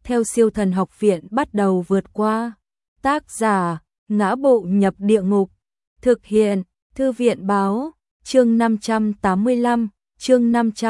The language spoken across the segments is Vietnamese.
theo Siêu Thần Học Viện bắt đầu vượt qua. Tác giả: Ngã Bộ Nhập Địa Ngục. Thực hiện: Thư viện báo. Chương 585, chương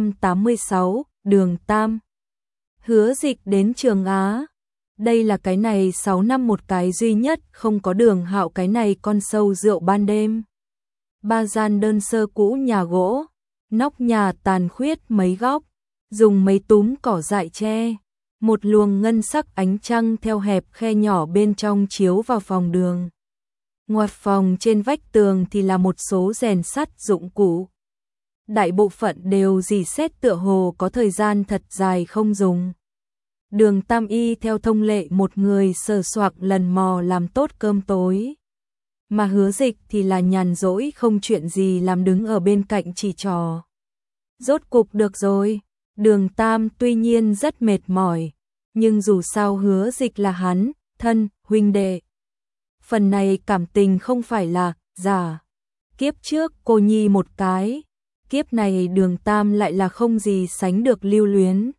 586, Đường Tam. Hứa Dịch đến Trường Á. Đây là cái này 6 năm một cái duy nhất không có Đường Hạo cái này con sâu rượu ban đêm. Ba gian đơn sơ cũ nhà gỗ, nóc nhà tàn khuyết mấy góc, dùng mấy túm cỏ dại che. Một luồng ngân sắc ánh trăng theo hẹp khe nhỏ bên trong chiếu vào phòng Đường. Ngoài phòng trên vách tường thì là một số rèn sắt dụng cụ. Đại bộ phận đều rỉ sét tựa hồ có thời gian thật dài không dùng. Đường Tam y theo thông lệ một người sờ soạc lần mò làm tốt cơm tối. Mà Hứa Dịch thì là nhàn rỗi không chuyện gì làm đứng ở bên cạnh chỉ trò. Rốt cục được rồi. Đường Tam tuy nhiên rất mệt mỏi, nhưng dù sao Hứa Dịch là hắn thân huynh đệ. Phần này cảm tình không phải là giả. Kiếp trước cô nhi một cái, kiếp này Đường Tam lại là không gì sánh được lưu luyến.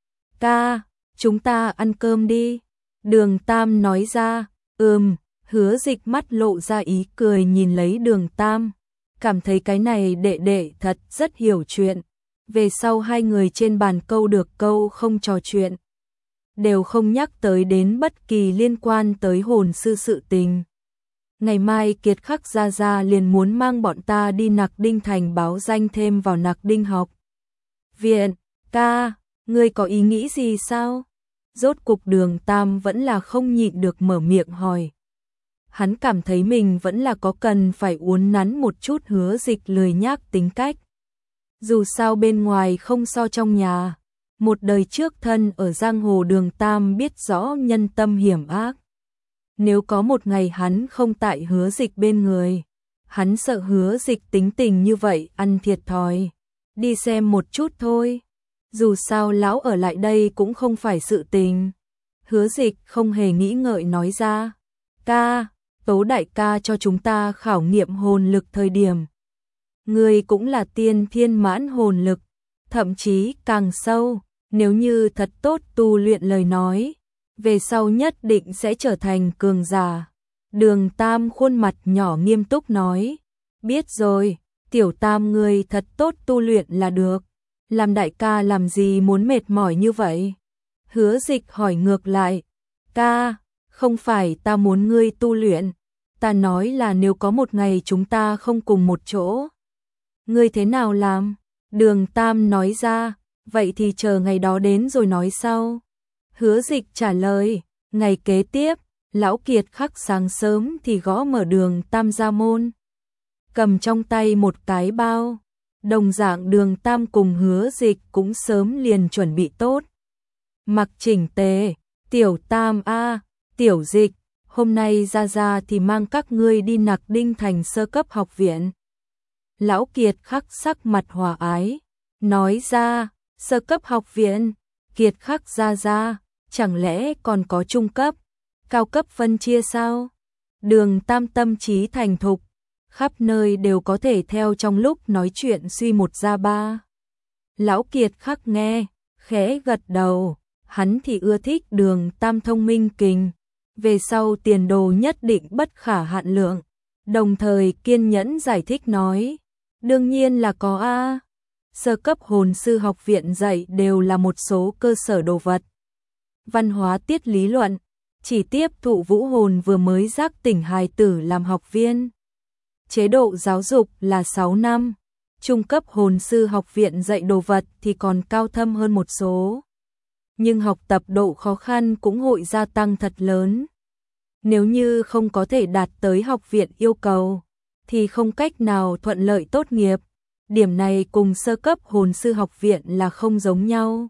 Ca, chúng ta ăn cơm đi. Đường Tam nói ra. Hứa Dịch mắt lộ ra ý cười nhìn lấy Đường Tam, cảm thấy cái này đệ đệ thật rất hiểu chuyện. Về sau hai người trên bàn câu được câu không trò chuyện, đều không nhắc tới đến bất kỳ liên quan tới hồn sư sự tình. Ngày mai Kiệt Khắc gia gia liền muốn mang bọn ta đi Nặc Đinh Thành báo danh thêm vào Nặc Đinh học viện. Ca, ngươi có ý nghĩ gì sao? Rốt cục Đường Tam vẫn là không nhịn được mở miệng hỏi. Hắn cảm thấy mình vẫn là có cần phải uốn nắn một chút Hứa Dịch lười nhác tính cách. Dù sao bên ngoài không so trong nhà, một đời trước thân ở giang hồ Đường Tam biết rõ nhân tâm hiểm ác. Nếu có một ngày hắn không tại Hứa Dịch bên người, hắn sợ Hứa Dịch tính tình như vậy ăn thiệt thòi. Đi xem một chút thôi, dù sao lão ở lại đây cũng không phải sự tình. Hứa Dịch không hề nghĩ ngợi nói ra. Ca, Tố đại ca cho chúng ta khảo nghiệm hồn lực thời điểm, ngươi cũng là tiên thiên mãn hồn lực, thậm chí càng sâu, nếu như thật tốt tu luyện lời nói, về sau nhất định sẽ trở thành cường giả. Đường Tam khuôn mặt nhỏ nghiêm túc nói. Biết rồi, tiểu Tam ngươi thật tốt tu luyện là được. Làm đại ca làm gì muốn mệt mỏi như vậy? Hứa Dịch hỏi ngược lại. Ca, không phải ta muốn ngươi tu luyện, ta nói là nếu có một ngày chúng ta không cùng một chỗ, ngươi thế nào làm? Đường Tam nói ra. Vậy thì chờ ngày đó đến rồi nói sau. Hứa Dịch trả lời. Ngày kế tiếp, lão Kiệt Khắc sáng sớm thì gõ mở Đường Tam gia môn, cầm trong tay một cái bao. Đồng dạng Đường Tam cùng Hứa Dịch cũng sớm liền chuẩn bị tốt, mặc chỉnh tề. Tiểu Tam a, Tiểu Dịch, hôm nay ra ra thì mang các ngươi đi Nặc Đinh Thành sơ cấp học viện. Lão Kiệt Khắc sắc mặt hòa ái, nói ra. Sơ cấp học viện? Kiệt Khắc ra ra, chẳng lẽ còn có trung cấp, cao cấp phân chia sao? Đường Tam tâm trí thành thục, khắp nơi đều có thể theo trong lúc nói chuyện suy một ra ba. Lão Kiệt Khắc nghe, khẽ gật đầu, hắn thì ưa thích Đường Tam thông minh kình, về sau tiền đồ nhất định bất khả hạn lượng, đồng thời kiên nhẫn giải thích nói. Đương nhiên là có a. Sơ cấp hồn sư học viện dạy đều là một số cơ sở đồ vật. Văn hóa tiết lý luận, chỉ tiếp thụ vũ hồn vừa mới giác tỉnh hài tử làm học viên. Chế độ giáo dục là 6 năm. Trung cấp hồn sư học viện dạy đồ vật thì còn cao thâm hơn một số. Nhưng học tập độ khó khăn cũng hội gia tăng thật lớn. Nếu như không có thể đạt tới học viện yêu cầu, thì không cách nào thuận lợi tốt nghiệp. Điểm này cùng sơ cấp hồn sư học viện là không giống nhau.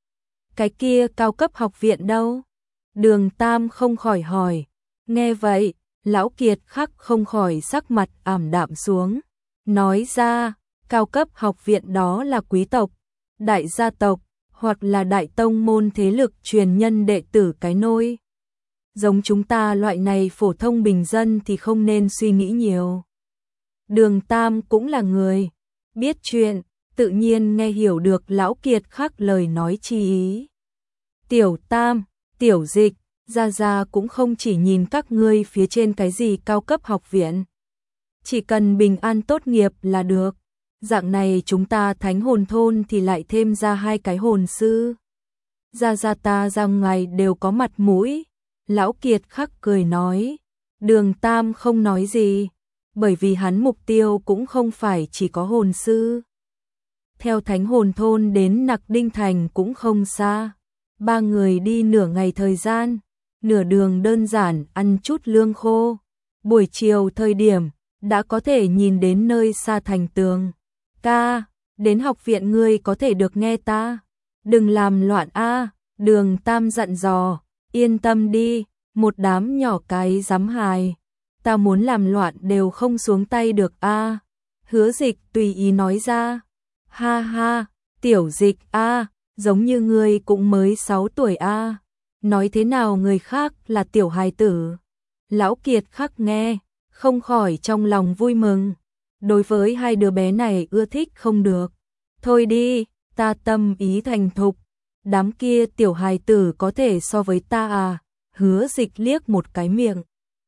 Cái kia cao cấp học viện đâu? Đường Tam không khỏi hỏi. Nghe vậy, lão Kiệt Khắc không khỏi sắc mặt ảm đạm xuống. Nói ra, cao cấp học viện đó là quý tộc, đại gia tộc, hoặc là đại tông môn thế lực truyền nhân đệ tử cái nôi. Giống chúng ta loại này phổ thông bình dân thì không nên suy nghĩ nhiều. Đường Tam cũng là người biết chuyện, tự nhiên nghe hiểu được lão Kiệt Khắc lời nói chi ý. Tiểu Tam, Tiểu Dịch, Gia Gia cũng không chỉ nhìn các ngươi phía trên cái gì cao cấp học viện. Chỉ cần bình an tốt nghiệp là được. Dạng này chúng ta Thánh Hồn Thôn thì lại thêm ra 2 cái hồn sư. Gia Gia ta ra ngoài đều có mặt mũi. Lão Kiệt khắc cười nói. Đường Tam không nói gì, bởi vì hắn mục tiêu cũng không phải chỉ có hồn sư. Theo Thánh Hồn Thôn đến Nặc Đinh Thành cũng không xa. 3 người đi nửa ngày thời gian, nửa đường đơn giản ăn chút lương khô. Buổi chiều thời điểm, đã có thể nhìn đến nơi xa thành tường. Ca, đến học viện ngươi có thể được nghe ta. Đừng làm loạn a. Đường Tam dặn dò, yên tâm đi, một đám nhỏ cái dám hài. Ta muốn làm loạn đều không xuống tay được a. Hứa Dịch tùy ý nói ra. Ha ha, Tiểu Dịch a, giống như ngươi cũng mới 6 tuổi a. Nói thế nào người khác là tiểu hài tử. Lão Kiệt khắc nghe, không khỏi trong lòng vui mừng. Đối với 2 đứa bé này ưa thích không được. Thôi đi, ta tâm ý thành thục. Đám kia tiểu hài tử có thể so với ta à? Hứa Dịch liếc một cái miệng.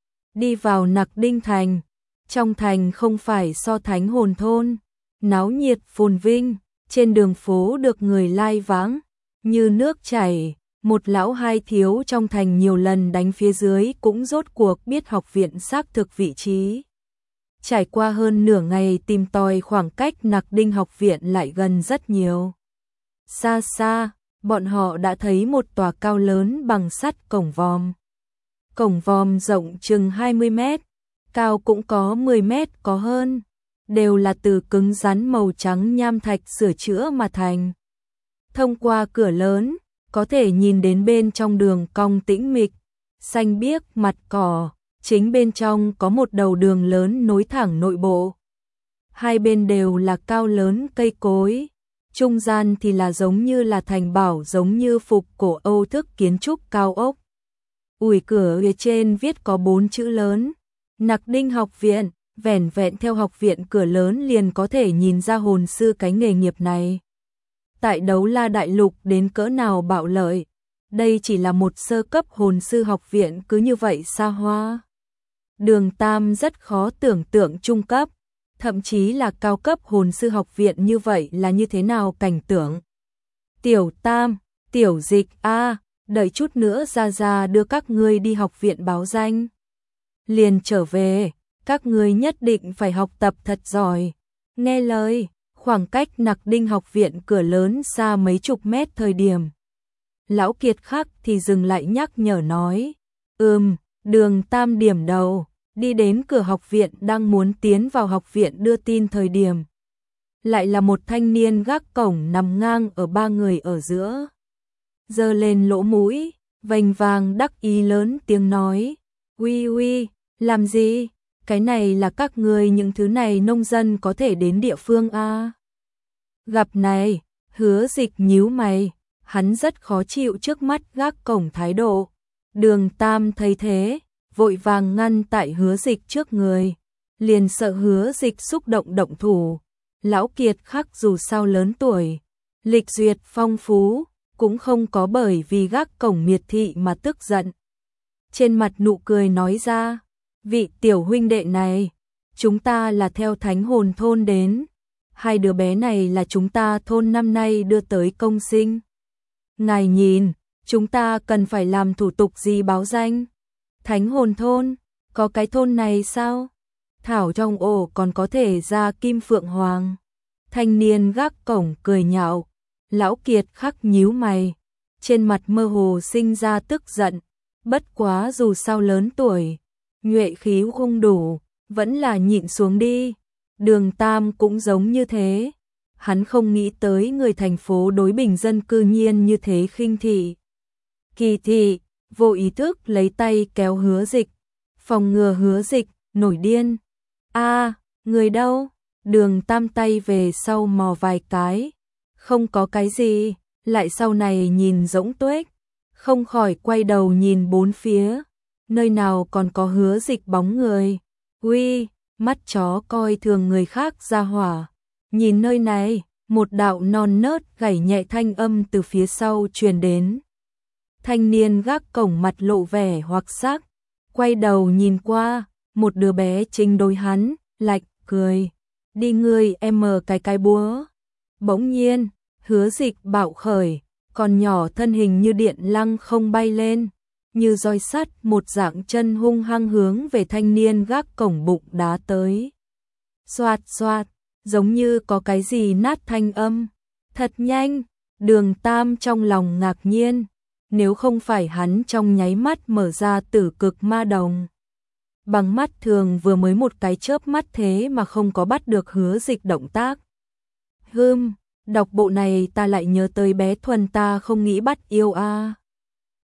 Đi vào Nặc Đinh Thành. Trong thành không phải so Thánh Hồn Thôn. Náo nhiệt phồn vinh, trên đường phố được người lai vãng, như nước chảy. Một lão hai thiếu trong thành nhiều lần đánh phía dưới cũng rốt cuộc biết học viện xác thực vị trí. Trải qua hơn nửa ngày tìm tòi khoảng cách Nặc Đinh học viện lại gần rất nhiều. Xa xa, bọn họ đã thấy một tòa cao lớn bằng sắt cổng vòm. Cổng vòm rộng chừng 20 mét, cao cũng có 10 mét có hơn, đều là từ cứng rắn màu trắng nham thạch sửa chữa mà thành. Thông qua cửa lớn, có thể nhìn đến bên trong đường cong tĩnh mịch, xanh biếc mặt cỏ, chính bên trong có một đầu đường lớn nối thẳng nội bộ. Hai bên đều là cao lớn cây cối, trung gian thì là giống như là thành bảo giống như phục cổ Âu thức kiến trúc cao ốc. Ủi cửa phía trên viết có 4 chữ lớn, Nặc Đinh học viện, vẻn vẹn theo học viện cửa lớn liền có thể nhìn ra hồn sư cái nghề nghiệp này. Tại Đấu La Đại Lục đến cỡ nào bạo lợi, đây chỉ là một sơ cấp hồn sư học viện cứ như vậy xa hoa. Đường Tam rất khó tưởng tượng trung cấp, thậm chí là cao cấp hồn sư học viện như vậy là như thế nào cảnh tượng. Tiểu Tam, Tiểu Dịch a, đợi chút nữa Gia Gia đưa các ngươi đi học viện báo danh. Liền trở về, các ngươi nhất định phải học tập thật giỏi. Nghe lời, khoảng cách Nặc Đinh học viện cửa lớn xa mấy chục mét thời điểm. Lão Kiệt khắc thì dừng lại nhắc nhở nói. Đường Tam điểm đầu, đi đến cửa học viện đang muốn tiến vào học viện đưa tin thời điểm. Lại là một thanh niên gác cổng nằm ngang ở 3 người ở giữa. Giơ lên lỗ mũi, vành vàng đắc ý lớn tiếng nói. Uy uy, làm gì? Cái này là các người những thứ này nông dân có thể đến địa phương a. Gặp này, Hứa Dịch nhíu mày, hắn rất khó chịu trước mắt gác cổng thái độ. Đường Tam thấy thế, vội vàng ngăn tại Hứa Dịch trước người, liền sợ Hứa Dịch xúc động động thủ. Lão Kiệt khắc dù sao lớn tuổi, lịch duyệt phong phú, cũng không có bởi vì gác cổng miệt thị mà tức giận. Trên mặt nụ cười nói ra, vị tiểu huynh đệ này, chúng ta là theo Thánh Hồn Thôn đến. 2 đứa bé này là chúng ta thôn năm nay đưa tới công sinh. Ngài nhìn, chúng ta cần phải làm thủ tục gì báo danh? Thánh Hồn Thôn, có cái thôn này sao? Thảo trong ổ còn có thể ra kim phượng hoàng. Thanh niên gác cổng cười nhạo. Lão Kiệt khắc nhíu mày, trên mặt mơ hồ sinh ra tức giận. Bất quá dù sao lớn tuổi, nhuệ khí không đủ, vẫn là nhịn xuống đi. Đường Tam cũng giống như thế. Hắn không nghĩ tới người thành phố đối bình dân cư nhiên như thế khinh thị. Kỳ thị, vô ý thức lấy tay kéo Hứa Dịch, phòng ngừa Hứa Dịch nổi điên. A, người đâu? Đường Tam tay về sau mò vài cái. Không có cái gì, lại sau này nhìn rỗng tuếch, không khỏi quay đầu nhìn bốn phía, nơi nào còn có Hứa Dịch bóng người. Uy, mắt chó coi thường người khác ra hỏa. Nhìn nơi này, một đạo non nớt gảy nhẹ thanh âm từ phía sau truyền đến. Thanh niên gác cổng mặt lộ vẻ hoặc sắc, quay đầu nhìn qua, một đứa bé chính đối hắn, lạch cười. Đi ngươi em mờ cái búa. Bỗng nhiên, Hứa Dịch bạo khởi, còn nhỏ thân hình như điện lăng không bay lên, như roi sắt một dạng chân hung hăng hướng về thanh niên gác cổng bụng đá tới. Xoạt xoạt, giống như có cái gì nát thanh âm. Thật nhanh, Đường Tam trong lòng ngạc nhiên, nếu không phải hắn trong nháy mắt mở ra tử cực ma đồng. Bằng mắt thường vừa mới một cái chớp mắt thế mà không có bắt được Hứa Dịch động tác. Đọc bộ này ta lại nhớ tới bé Thuần ta không nghĩ bắt yêu a.